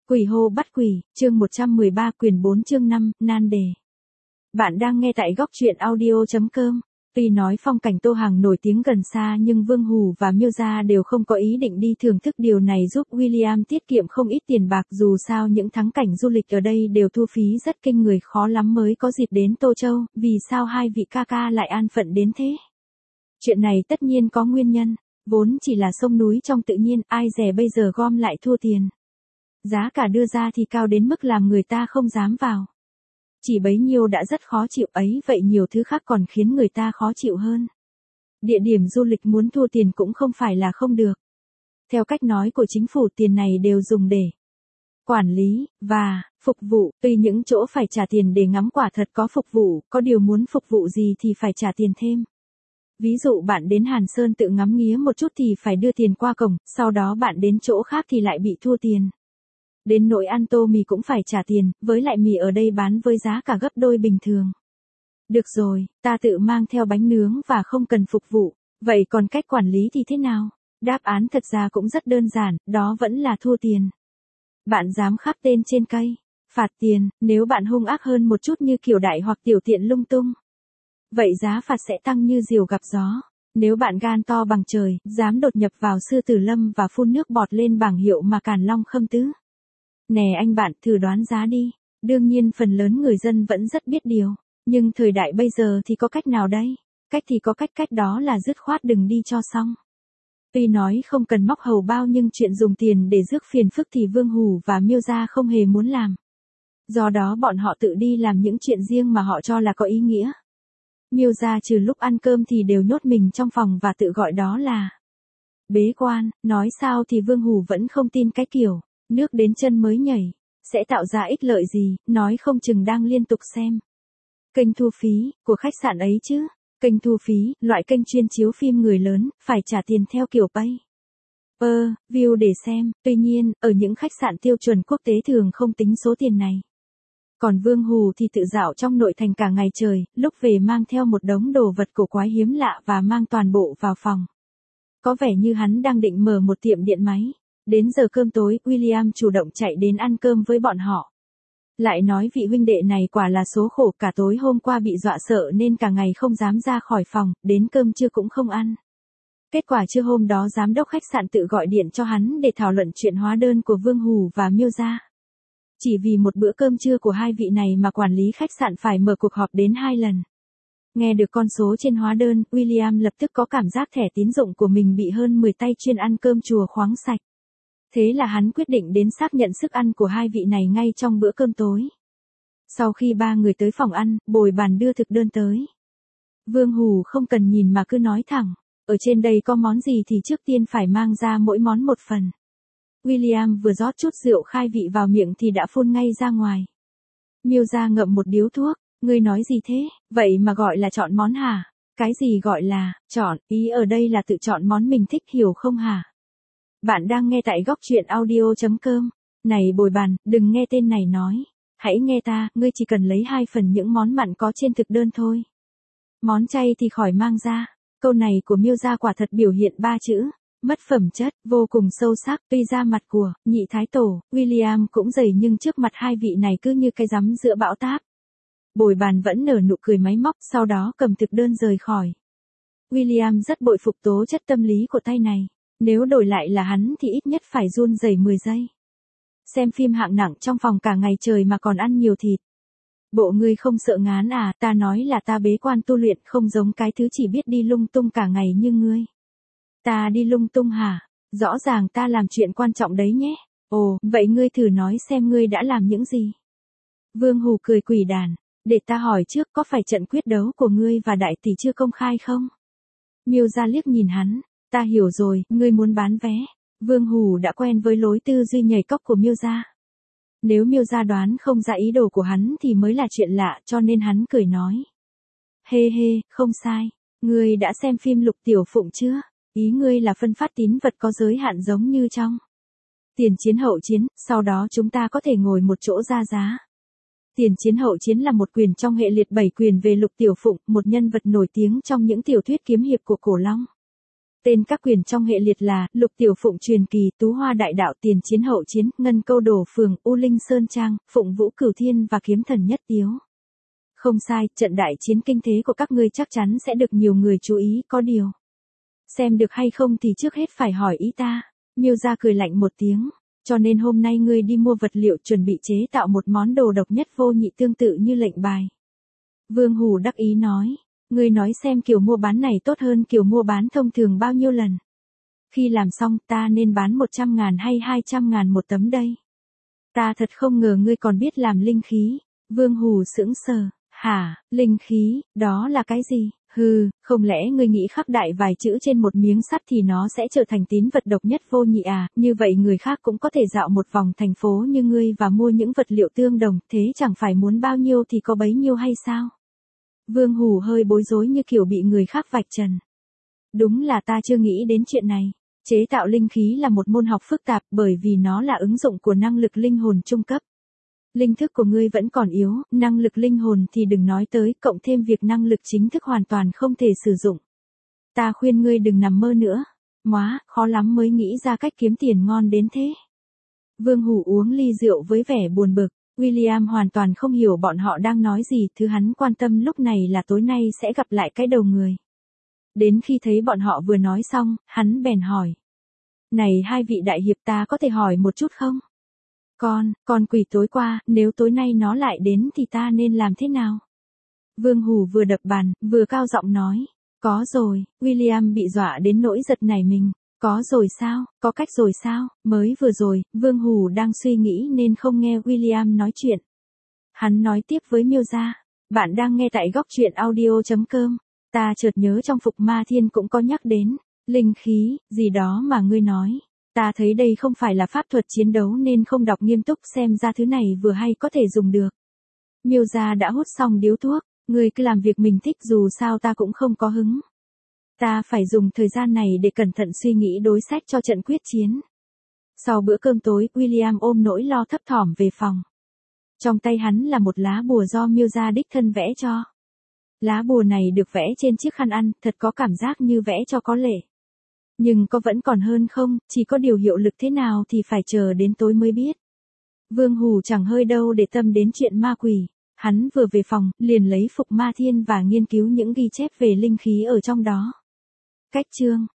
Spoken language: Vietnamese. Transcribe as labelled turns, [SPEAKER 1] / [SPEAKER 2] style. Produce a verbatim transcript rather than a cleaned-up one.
[SPEAKER 1] Quỷ hô bắt quỷ, chương một trăm mười ba quyển bốn chương năm, nan đề. Bạn đang nghe tại góc truyện audio.com. Tuy nói phong cảnh Tô Hàng nổi tiếng gần xa nhưng Vương Hủ và Miêu Gia đều không có ý định đi thưởng thức, điều này giúp William tiết kiệm không ít tiền bạc, dù sao những thắng cảnh du lịch ở đây đều thu phí rất kinh người, khó lắm mới có dịp đến Tô Châu, vì sao hai vị ca ca lại an phận đến thế? Chuyện này tất nhiên có nguyên nhân, vốn chỉ là sông núi trong tự nhiên, ai dè bây giờ gom lại thua tiền. Giá cả đưa ra thì cao đến mức làm người ta không dám vào. Chỉ bấy nhiêu đã rất khó chịu ấy, vậy nhiều thứ khác còn khiến người ta khó chịu hơn. Địa điểm du lịch muốn thua tiền cũng không phải là không được. Theo cách nói của chính phủ, tiền này đều dùng để quản lý và phục vụ, tuy những chỗ phải trả tiền để ngắm quả thật có phục vụ, có điều muốn phục vụ gì thì phải trả tiền thêm. Ví dụ bạn đến Hàn Sơn tự ngắm nghía một chút thì phải đưa tiền qua cổng, sau đó bạn đến chỗ khác thì lại bị thua tiền. Đến nỗi ăn tô mì cũng phải trả tiền, với lại mì ở đây bán với giá cả gấp đôi bình thường. Được rồi, ta tự mang theo bánh nướng và không cần phục vụ, vậy còn cách quản lý thì thế nào? Đáp án thật ra cũng rất đơn giản, đó vẫn là thua tiền. Bạn dám khắc tên trên cây, phạt tiền, nếu bạn hung ác hơn một chút như kiểu đại hoặc tiểu tiện lung tung, vậy giá phạt sẽ tăng như diều gặp gió. Nếu bạn gan to bằng trời, dám đột nhập vào Sư Tử Lâm và phun nước bọt lên bảng hiệu mà Càn Long Khâm Tứ. Nè anh bạn, thử đoán giá đi. Đương nhiên phần lớn người dân vẫn rất biết điều. Nhưng thời đại bây giờ thì có cách nào đây? Cách thì có cách, cách đó là dứt khoát đừng đi cho xong. Tuy nói không cần móc hầu bao nhưng chuyện dùng tiền để rước phiền phức thì Vương Hủ và Miêu Gia không hề muốn làm. Do đó bọn họ tự đi làm những chuyện riêng mà họ cho là có ý nghĩa. Miêu Gia trừ lúc ăn cơm thì đều nhốt mình trong phòng và tự gọi đó là bế quan. Nói sao thì Vương Hủ vẫn không tin cái kiểu nước đến chân mới nhảy sẽ tạo ra ích lợi gì, nói không chừng đang liên tục xem kênh thu phí của khách sạn ấy chứ. Kênh thu phí, loại kênh chuyên chiếu phim người lớn, phải trả tiền theo kiểu pay per view để xem. Tuy nhiên, ở những khách sạn tiêu chuẩn quốc tế thường không tính số tiền này. Còn Vương Hủ thì tự dạo trong nội thành cả ngày trời, lúc về mang theo một đống đồ vật cổ quái hiếm lạ và mang toàn bộ vào phòng. Có vẻ như hắn đang định mở một tiệm điện máy. Đến giờ cơm tối, William chủ động chạy đến ăn cơm với bọn họ. Lại nói vị huynh đệ này quả là số khổ, cả tối hôm qua bị dọa sợ nên cả ngày không dám ra khỏi phòng, đến cơm trưa cũng không ăn. Kết quả trưa hôm đó giám đốc khách sạn tự gọi điện cho hắn để thảo luận chuyện hóa đơn của Vương Hủ và Miêu Gia. Chỉ vì một bữa cơm trưa của hai vị này mà quản lý khách sạn phải mở cuộc họp đến hai lần. Nghe được con số trên hóa đơn, William lập tức có cảm giác thẻ tín dụng của mình bị hơn mười tay chuyên ăn cơm chùa khoáng sạch. Thế là hắn quyết định đến xác nhận sức ăn của hai vị này ngay trong bữa cơm tối. Sau khi ba người tới phòng ăn, bồi bàn đưa thực đơn tới. Vương Hủ không cần nhìn mà cứ nói thẳng, ở trên đây có món gì thì trước tiên phải mang ra mỗi món một phần. William vừa rót chút rượu khai vị vào miệng thì đã phun ngay ra ngoài. Miêu Gia ngậm một điếu thuốc, ngươi nói gì thế, vậy mà gọi là chọn món hả? Cái gì gọi là chọn, ý ở đây là tự chọn món mình thích, hiểu không hả? Bạn đang nghe tại góc truyện audio.com. Này bồi bàn, đừng nghe tên này nói. Hãy nghe ta, ngươi chỉ cần lấy hai phần những món mặn có trên thực đơn thôi. Món chay thì khỏi mang ra. Câu này của Miêu Gia quả thật biểu hiện ba chữ mất phẩm chất, vô cùng sâu sắc. Tuy ra mặt của nhị thái tổ, William cũng dày nhưng trước mặt hai vị này cứ như cái rắm giữa bão táp. Bồi bàn vẫn nở nụ cười máy móc, sau đó cầm thực đơn rời khỏi. William rất bội phục tố chất tâm lý của tay này. Nếu đổi lại là hắn thì ít nhất phải run rẩy mười giây. Xem phim hạng nặng trong phòng cả ngày trời mà còn ăn nhiều thịt. Bộ ngươi không sợ ngán à, ta nói là ta bế quan tu luyện, không giống cái thứ chỉ biết đi lung tung cả ngày như ngươi. Ta đi lung tung hả? Rõ ràng ta làm chuyện quan trọng đấy nhé. Ồ, vậy ngươi thử nói xem ngươi đã làm những gì. Vương Hủ cười quỷ đàn, để ta hỏi trước, có phải trận quyết đấu của ngươi và đại tỷ chưa công khai không? Miêu Gia liếc nhìn hắn. Ta hiểu rồi, ngươi muốn bán vé. Vương Hủ đã quen với lối tư duy nhảy cóc của Miêu Gia. Nếu Miêu Gia đoán không ra ý đồ của hắn thì mới là chuyện lạ, cho nên hắn cười nói. Hê hê, không sai. Ngươi đã xem phim Lục Tiểu Phụng chưa? Ý ngươi là phân phát tín vật có giới hạn giống như trong Tiền Chiến Hậu Chiến, sau đó chúng ta có thể ngồi một chỗ ra giá. Tiền Chiến Hậu Chiến là một quyền trong hệ liệt bảy quyền về Lục Tiểu Phụng, một nhân vật nổi tiếng trong những tiểu thuyết kiếm hiệp của Cổ Long. Tên các quyền trong hệ liệt là Lục Tiểu Phụng Truyền Kỳ, Tú Hoa Đại Đạo, Tiền Chiến Hậu Chiến, Ngân Câu Đổ Phường, U Linh Sơn Trang, Phụng Vũ Cửu Thiên và Kiếm Thần Nhất Tiếu. Không sai, trận đại chiến kinh thế của các ngươi chắc chắn sẽ được nhiều người chú ý, có điều. Xem được hay không thì trước hết phải hỏi ý ta. Miêu Gia cười lạnh một tiếng. Cho nên hôm nay ngươi đi mua vật liệu chuẩn bị chế tạo một món đồ độc nhất vô nhị tương tự như lệnh bài. Vương Hủ đắc ý nói. Ngươi nói xem kiểu mua bán này tốt hơn kiểu mua bán thông thường bao nhiêu lần. Khi làm xong ta nên bán một trăm ngàn hay hai trăm ngàn một tấm đây. Ta thật không ngờ ngươi còn biết làm linh khí. Vương Hủ sững sờ. Hả, linh khí, đó là cái gì? Hừ, không lẽ ngươi nghĩ khắc đại vài chữ trên một miếng sắt thì nó sẽ trở thành tín vật độc nhất vô nhị à? Như vậy người khác cũng có thể dạo một vòng thành phố như ngươi và mua những vật liệu tương đồng, thế chẳng phải muốn bao nhiêu thì có bấy nhiêu hay sao? Vương Hủ hơi bối rối như kiểu bị người khác vạch trần. Đúng là ta chưa nghĩ đến chuyện này. Chế tạo linh khí là một môn học phức tạp bởi vì nó là ứng dụng của năng lực linh hồn trung cấp. Linh thức của ngươi vẫn còn yếu, năng lực linh hồn thì đừng nói tới, cộng thêm việc năng lực chính thức hoàn toàn không thể sử dụng. Ta khuyên ngươi đừng nằm mơ nữa. Móa, khó lắm mới nghĩ ra cách kiếm tiền ngon đến thế. Vương Hủ uống ly rượu với vẻ buồn bực. William hoàn toàn không hiểu bọn họ đang nói gì, thứ hắn quan tâm lúc này là tối nay sẽ gặp lại cái đầu người. Đến khi thấy bọn họ vừa nói xong, hắn bèn hỏi. Này hai vị đại hiệp, ta có thể hỏi một chút không? Con, con quỷ tối qua, nếu tối nay nó lại đến thì ta nên làm thế nào? Vương Hủ vừa đập bàn, vừa cao giọng nói. Có rồi, William bị dọa đến nỗi giật nảy mình. Có rồi sao, có cách rồi sao? Mới vừa rồi, Vương Hủ đang suy nghĩ nên không nghe William nói chuyện. Hắn nói tiếp với Miêu Gia. Bạn đang nghe tại góc truyện audio chấm com. Ta chợt nhớ trong Phục Ma Thiên cũng có nhắc đến. Linh khí, gì đó mà ngươi nói. Ta thấy đây không phải là pháp thuật chiến đấu nên không đọc nghiêm túc, xem ra thứ này vừa hay có thể dùng được. Miêu Gia đã hút xong điếu thuốc. Ngươi cứ làm việc mình thích, dù sao ta cũng không có hứng. Ta phải dùng thời gian này để cẩn thận suy nghĩ đối sách cho trận quyết chiến. Sau bữa cơm tối, William ôm nỗi lo thấp thỏm về phòng. Trong tay hắn là một lá bùa do Miêu Gia đích thân vẽ cho. Lá bùa này được vẽ trên chiếc khăn ăn, thật có cảm giác như vẽ cho có lệ. Nhưng có vẫn còn hơn không, chỉ có điều hiệu lực thế nào thì phải chờ đến tối mới biết. Vương Hủ chẳng hơi đâu để tâm đến chuyện ma quỷ. Hắn vừa về phòng, liền lấy Phục Ma Thiên và nghiên cứu những ghi chép về linh khí ở trong đó. Cách chương